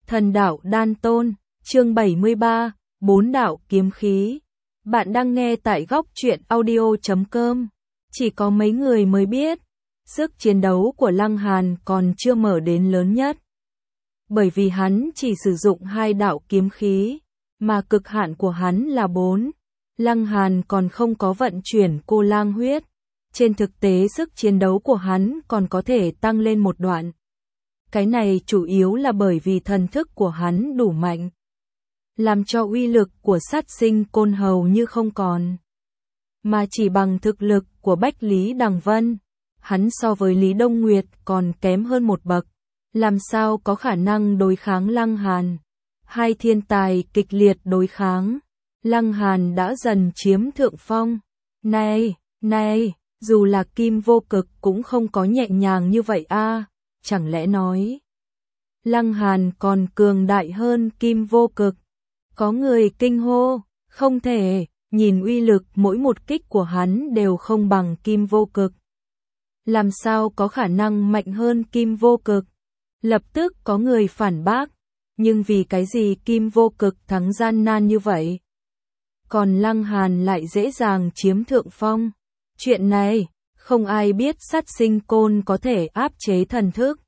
Thần đạo đan tôn, chương 73, 4 đạo kiếm khí. Bạn đang nghe tại góc truyện audio.com. Chỉ có mấy người mới biết, sức chiến đấu của Lăng Hàn còn chưa mở đến lớn nhất. Bởi vì hắn chỉ sử dụng 2 đạo kiếm khí, mà cực hạn của hắn là 4. Lăng Hàn còn không có vận chuyển cô lang huyết. Trên thực tế sức chiến đấu của hắn còn có thể tăng lên một đoạn. Cái này chủ yếu là bởi vì thần thức của hắn đủ mạnh, làm cho uy lực của sát sinh côn hầu như không còn. Mà chỉ bằng thực lực của Bách Lý Đằng Vân, hắn so với Lý Đông Nguyệt còn kém hơn một bậc. Làm sao có khả năng đối kháng Lăng Hàn? Hai thiên tài kịch liệt đối kháng. Lăng Hàn đã dần chiếm thượng phong. Này, dù là Kim Vô Cực cũng không có nhẹ nhàng như vậy a. Chẳng lẽ nói Lăng Hàn còn cường đại hơn Kim Vô Cực? Có người kinh hô, không thể, nhìn uy lực mỗi một kích của hắn đều không bằng Kim Vô Cực. Làm sao có khả năng mạnh hơn Kim Vô Cực? Lập tức có người phản bác, nhưng vì cái gì Kim Vô Cực thắng gian nan như vậy? Còn Lăng Hàn lại dễ dàng chiếm thượng phong. Chuyện này, không ai biết sát sinh côn có thể áp chế thần thức.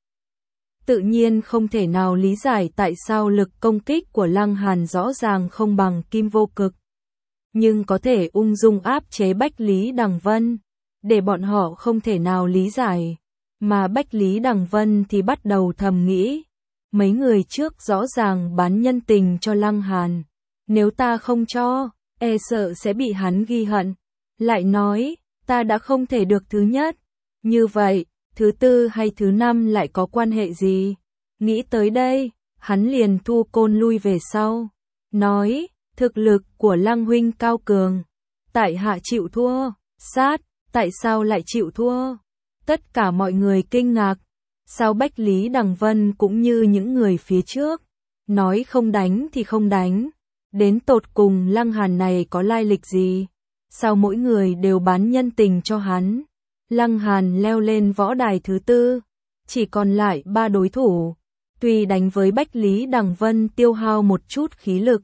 Tự nhiên không thể nào lý giải tại sao lực công kích của Lăng Hàn rõ ràng không bằng Kim Vô Cực, nhưng có thể ung dung áp chế Bách Lý Đằng Vân, để bọn họ không thể nào lý giải. Mà Bách Lý Đằng Vân thì bắt đầu thầm nghĩ, mấy người trước rõ ràng bán nhân tình cho Lăng Hàn, nếu ta không cho, e sợ sẽ bị hắn ghi hận. Lại nói, ta đã không thể được thứ nhất, như vậy, thứ tư hay thứ năm lại có quan hệ gì? Nghĩ tới đây, hắn liền thu côn lui về sau, nói, thực lực của Lăng huynh cao cường, tại hạ chịu thua. Sát, tại sao lại chịu thua? Tất cả mọi người kinh ngạc, sao Bách Lý Đằng Vân cũng như những người phía trước, nói không đánh thì không đánh, đến tột cùng Lăng Hàn này có lai lịch gì? Sao mỗi người đều bán nhân tình cho hắn? Lăng Hàn leo lên võ đài thứ tư, chỉ còn lại 3 đối thủ. Tuy đánh với Bách Lý Đằng Vân tiêu hao một chút khí lực,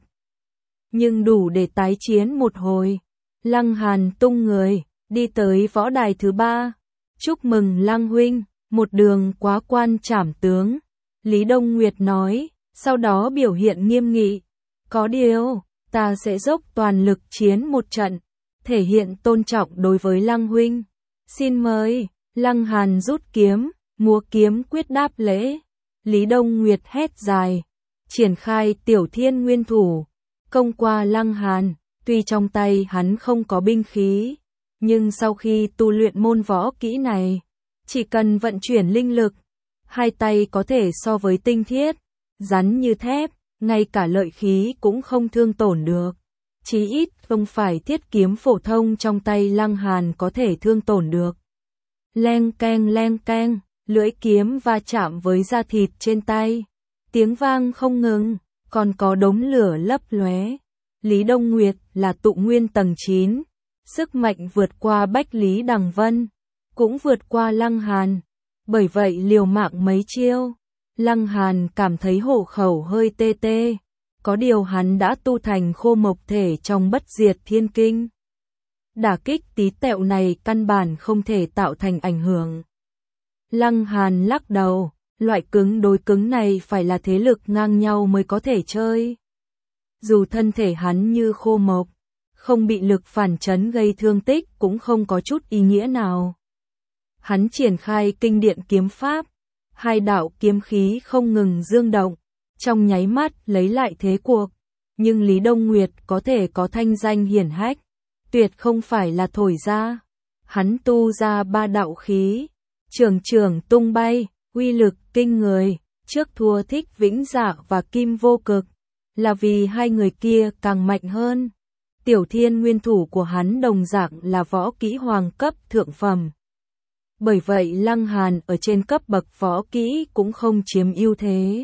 nhưng đủ để tái chiến một hồi. Lăng Hàn tung người, đi tới võ đài thứ 3. Chúc mừng Lăng huynh, một đường quá quan trảm tướng. Lý Đông Nguyệt nói, sau đó biểu hiện nghiêm nghị. Có điều, ta sẽ dốc toàn lực chiến một trận, thể hiện tôn trọng đối với Lăng huynh. Xin mời. Lăng Hàn rút kiếm, múa kiếm quyết đáp lễ. Lý Đông Nguyệt hét dài, triển khai Tiểu Thiên Nguyên Thủ, công qua Lăng Hàn. Tuy trong tay hắn không có binh khí, nhưng sau khi tu luyện môn võ kỹ này, chỉ cần vận chuyển linh lực, hai tay có thể so với tinh thiết, rắn như thép, ngay cả lợi khí cũng không thương tổn được. Chí ít không phải thiết kiếm phổ thông trong tay Lăng Hàn có thể thương tổn được. Leng keng, lưỡi kiếm va chạm với da thịt trên tay, tiếng vang không ngừng, còn có đống lửa lấp lóe. Lý Đông Nguyệt là tụ nguyên tầng 9, sức mạnh vượt qua Bách Lý Đằng Vân, cũng vượt qua Lăng Hàn, bởi vậy liều mạng mấy chiêu. Lăng Hàn cảm thấy hổ khẩu hơi tê tê, có điều hắn đã tu thành khô mộc thể trong Bất Diệt Thiên Kinh. Đả kích tí tẹo này căn bản không thể tạo thành ảnh hưởng. Lăng Hàn lắc đầu, loại cứng đối cứng này phải là thế lực ngang nhau mới có thể chơi. Dù thân thể hắn như khô mộc, không bị lực phản chấn gây thương tích cũng không có chút ý nghĩa nào. Hắn triển khai kinh điện kiếm pháp, 2 đạo kiếm khí không ngừng dương động, trong nháy mắt lấy lại thế cuộc. Nhưng Lý Đông Nguyệt có thể có thanh danh hiển hách, tuyệt không phải là thổi ra. Hắn tu ra 3 đạo khí, trường tung bay, uy lực kinh người, trước thua Thích Vĩnh Dạ và Kim Vô Cực, là vì hai người kia càng mạnh hơn. Tiểu Thiên Nguyên Thủ của hắn đồng dạng là võ kỹ hoàng cấp thượng phẩm. Bởi vậy Lăng Hàn ở trên cấp bậc võ kỹ cũng không chiếm ưu thế,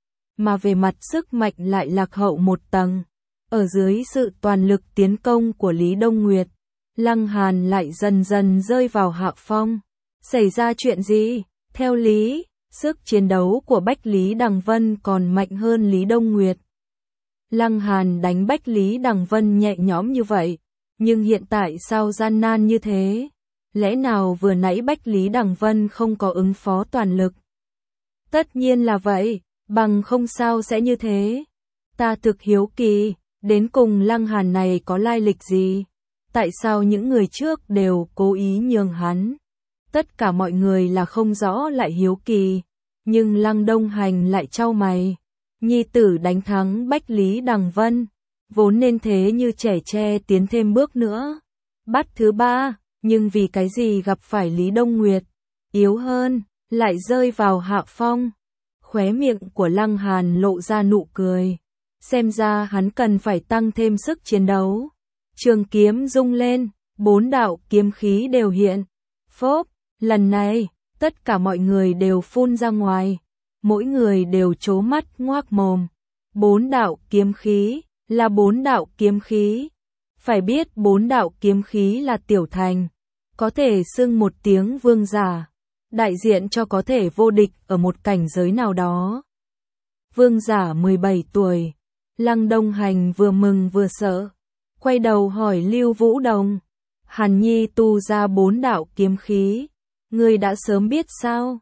mà về mặt sức mạnh lại lạc hậu một tầng. Ở dưới sự toàn lực tiến công của Lý Đông Nguyệt, Lăng Hàn lại dần dần rơi vào hạ phong. Xảy ra chuyện gì? Theo lý, Sức chiến đấu của Bách Lý Đằng Vân còn mạnh hơn Lý Đông Nguyệt. Lăng Hàn đánh Bách Lý Đằng Vân nhẹ nhõm như vậy, nhưng hiện tại sao gian nan như thế? Lẽ nào vừa nãy Bách Lý Đằng Vân không có ứng phó toàn lực? Tất nhiên là vậy, bằng không sao sẽ như thế. Ta thực hiếu kỳ, đến cùng Lăng Hàn này có lai lịch gì? Tại sao những người trước đều cố ý nhường hắn? Tất cả mọi người là không rõ lại hiếu kỳ, nhưng Lăng Đông Hành lại chau mày. Nhi tử đánh thắng Bách Lý Đằng Vân, vốn nên thế như trẻ tre tiến thêm bước nữa. Bắt thứ 3, nhưng vì cái gì gặp phải Lý Đông Nguyệt, yếu hơn, lại rơi vào hạ phong. Khóe miệng của Lăng Hàn lộ ra nụ cười. Xem ra hắn cần phải tăng thêm sức chiến đấu. Trường kiếm rung lên, 4 đạo kiếm khí đều hiện. Phốp, lần này, tất cả mọi người đều phun ra ngoài. Mỗi người đều trố mắt ngoác mồm. 4 đạo kiếm khí, là 4 đạo kiếm khí. Phải biết 4 đạo kiếm khí là tiểu thành, có thể xưng một tiếng vương giả, đại diện cho có thể vô địch ở một cảnh giới nào đó. Vương giả 17 tuổi, Lăng Đông Hành vừa mừng vừa sợ, quay đầu hỏi Lưu Vũ Đồng, Hàn Nhi tu ra 4 đạo kiếm khí, ngươi đã sớm biết sao?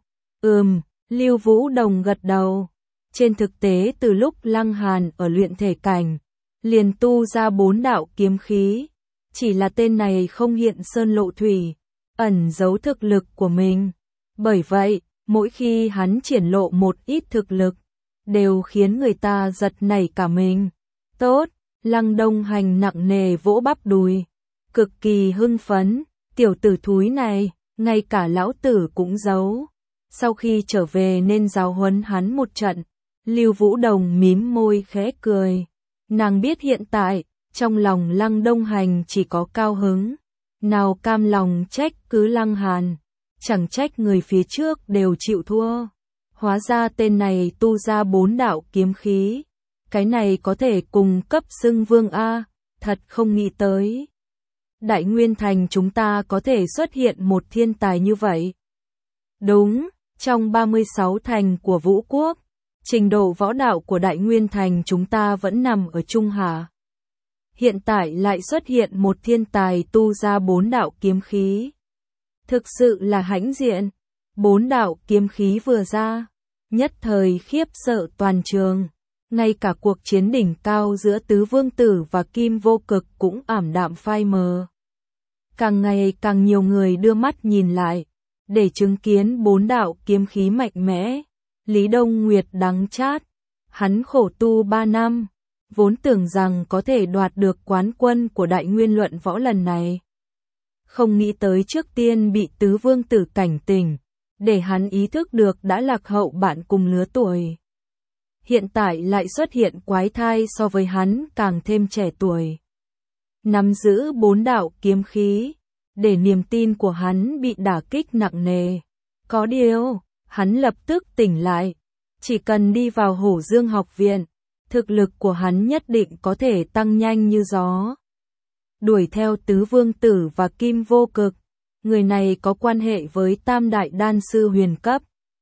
Lưu Vũ Đồng gật đầu. Trên thực tế từ lúc Lăng Hàn ở luyện thể cảnh, liền tu ra 4 đạo kiếm khí, chỉ là tên này không hiện sơn lộ thủy, ẩn giấu thực lực của mình. Bởi vậy, mỗi khi hắn triển lộ một ít thực lực, đều khiến người ta giật nảy cả mình. Tốt, Lăng Đông Hành nặng nề vỗ bắp đùi, cực kỳ hưng phấn, tiểu tử thúi này, ngay cả lão tử cũng giấu. Sau khi trở về nên giáo huấn hắn một trận. Lưu Vũ Đồng mím môi khẽ cười. Nàng biết hiện tại, trong lòng Lăng Đông Hành chỉ có cao hứng. Nào cam lòng trách cứ Lăng Hàn. Chẳng trách người phía trước đều chịu thua. Hóa ra tên này tu ra 4 đạo kiếm khí. Cái này có thể cùng cấp xưng vương A. Thật không nghĩ tới. Đại Nguyên Thành chúng ta có thể xuất hiện một thiên tài như vậy. Đúng, trong 36 thành của Vũ Quốc, trình độ võ đạo của Đại Nguyên Thành chúng ta vẫn nằm ở Trung Hà. Hiện tại lại xuất hiện một thiên tài tu ra 4 đạo kiếm khí. Thực sự là hãnh diện. 4 đạo kiếm khí vừa ra, nhất thời khiếp sợ toàn trường. Ngay cả cuộc chiến đỉnh cao giữa Tứ Vương Tử và Kim Vô Cực cũng ảm đạm phai mờ. Càng ngày càng nhiều người đưa mắt nhìn lại, để chứng kiến 4 đạo kiếm khí mạnh mẽ. Lý Đông Nguyệt đắng chát, hắn khổ tu 3 năm, vốn tưởng rằng có thể đoạt được quán quân của Đại Nguyên luận võ lần này. Không nghĩ tới trước tiên bị Tứ Vương Tử cảnh tỉnh, để hắn ý thức được đã lạc hậu bạn cùng lứa tuổi. Hiện tại lại xuất hiện quái thai so với hắn càng thêm trẻ tuổi. Nắm giữ 4 đạo kiếm khí, để niềm tin của hắn bị đả kích nặng nề. Có điều, hắn lập tức tỉnh lại. Chỉ cần đi vào Hổ Dương học viện, thực lực của hắn nhất định có thể tăng nhanh như gió. Đuổi theo Tứ Vương Tử và Kim Vô Cực, người này có quan hệ với Tam Đại Đan Sư huyền cấp.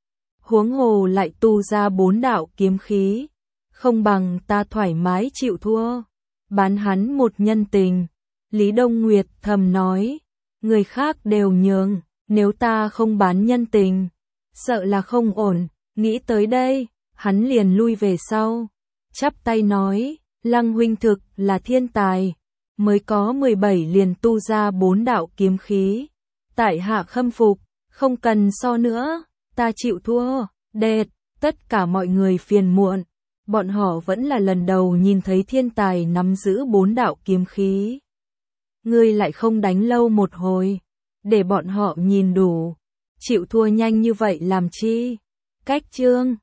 Huống hồ lại tu ra 4 đạo kiếm khí, không bằng ta thoải mái chịu thua, bán hắn một nhân tình. Lý Đông Nguyệt thầm nói, người khác đều nhường, nếu ta không bán nhân tình, sợ là không ổn. Nghĩ tới đây, hắn liền lui về sau, chắp tay nói, Lăng huynh thực là thiên tài, mới có 17 liền tu ra 4 đạo kiếm khí. Tại hạ khâm phục, không cần so nữa, ta chịu thua. Đệt, tất cả mọi người phiền muộn, bọn họ vẫn là lần đầu nhìn thấy thiên tài nắm giữ 4 đạo kiếm khí. Ngươi lại không đánh lâu một hồi, để bọn họ nhìn đủ, chịu thua nhanh như vậy làm chi? Cách chương